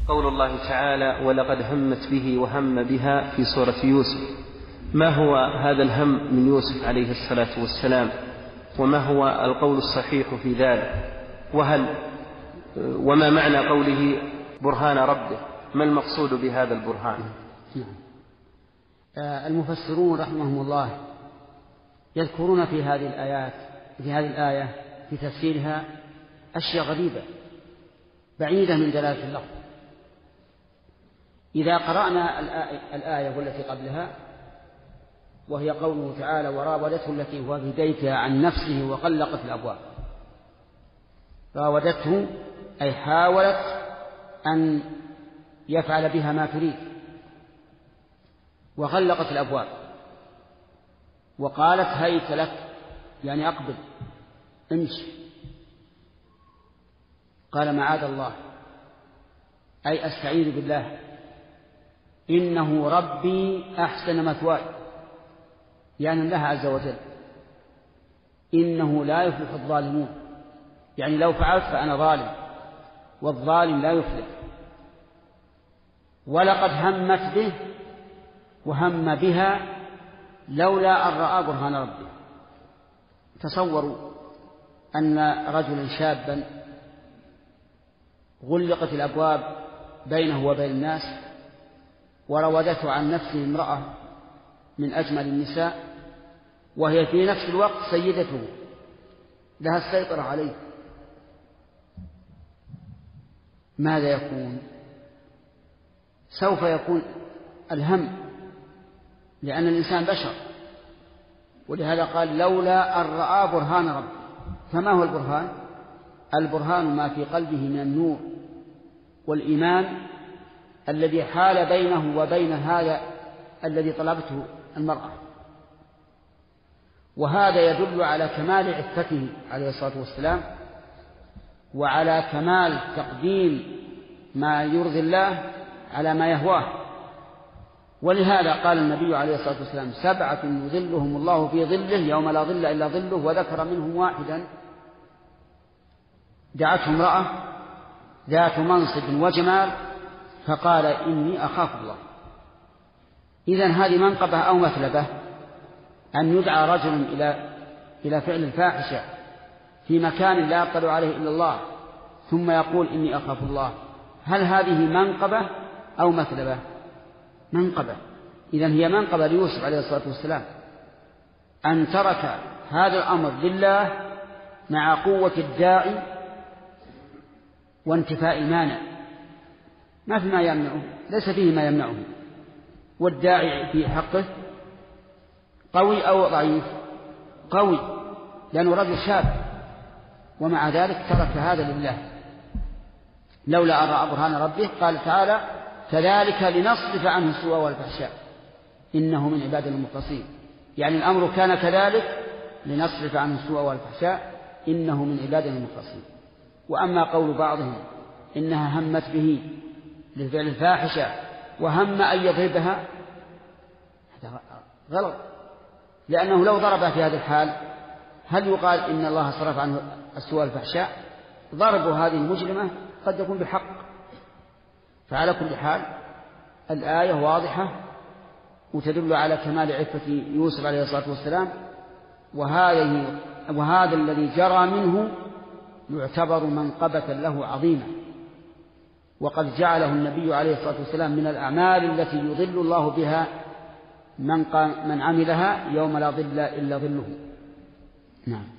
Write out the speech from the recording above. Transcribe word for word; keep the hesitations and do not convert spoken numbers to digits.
قول الله تعالى ولقد همت به وهم بها في سورة يوسف، ما هو هذا الهم من يوسف عليه الصلاة والسلام، وما هو القول الصحيح في ذلك، وهل وما معنى قوله برهان ربه، ما المقصود بهذا البرهان؟ المفسرون رحمهم الله يذكرون في هذه الآيات في هذه الآية في تفسيرها أشياء غريبة بعيدة من دلالة اللفظ. إذا قرأنا الآية والتي قبلها وهي قوله تعالى وراودته التي هو في بيتها عن نفسه وغلقت الأبواب، راودته أي حاولت أن يفعل بها ما تريد، وغلقت الأبواب وقالت هيت لك يعني أقبل امشي، قال معاذ الله أي أستعيذ بالله إنه ربي أحسن مثواي، يعني الله عز وجل إنه لا يفلح الظالمون، يعني لو فعلت فأنا ظالم والظالم لا يفلح. ولقد همت به وهم بها لولا أن رأى برهان ربه. تصوروا أن رجلا شابا غلقت الأبواب بينه وبين الناس وراودته عن نفسه امرأة من أجمل النساء وهي في نفس الوقت سيدته لها السيطرة عليه، ماذا يكون؟ سوف يكون الهم، لأن الإنسان بشر، ولهذا قال لولا أن رأى برهان ربه. فما هو البرهان؟ البرهان ما في قلبه من النور والإيمان الذي حال بينه وبين هذا الذي طلبته المرأة، وهذا يدل على كمال عفته عليه الصلاة والسلام وعلى كمال تقديم ما يرضي الله على ما يهواه. ولهذا قال النبي عليه الصلاة والسلام سبعة يظلهم الله في ظله يوم لا ظل إلا ظله، وذكر منهم واحدا دعته امرأة ذات منصب وجمال فقال إني أخاف الله. إذن هذه منقبة أو مثلبة أن يدعى رجل إلى إلى فعل الفاحشة في مكان لا يطلع عليه إلا الله ثم يقول إني أخاف الله، هل هذه منقبة أو مثلبة؟ منقبة. إذن هي منقبة ليوسف عليه الصلاة والسلام أن ترك هذا الأمر لله مع قوة الداعي وانتفاء مانع، ما في ما يمنعه، ليس فيه ما يمنعه، والداعي في حقه قوي أو ضعيف؟ قوي، لأنه رجل شاب، ومع ذلك ترك هذا لله لولا أن رأى برهان ربه. قال تعالى كذلك لنصرف عنه السوء والفحشاء إنه من عبادنا المخلصين، يعني الأمر كان كذلك لنصرف عنه السوء والفحشاء إنه من عبادنا المخلصين. وأما قول بعضهم إنها همت به لفعل الفاحشة وهم أن يضربها، هذا غلط، لأنه لو ضربها في هذا الحال هل يقال إن الله صرف عنه السوء والفحشاء؟ ضرب هذه المجرمة قد يكون بحق. فعلى كل حال الآية واضحة وتدل على كمال عفة يوسف عليه الصلاة والسلام، وهذه وهذا الذي جرى منه يعتبر منقبة له عظيمة، وقد جعله النبي عليه الصلاة والسلام من الأعمال التي يظل الله بها من من عملها يوم لا ظل إلا ظله. نعم.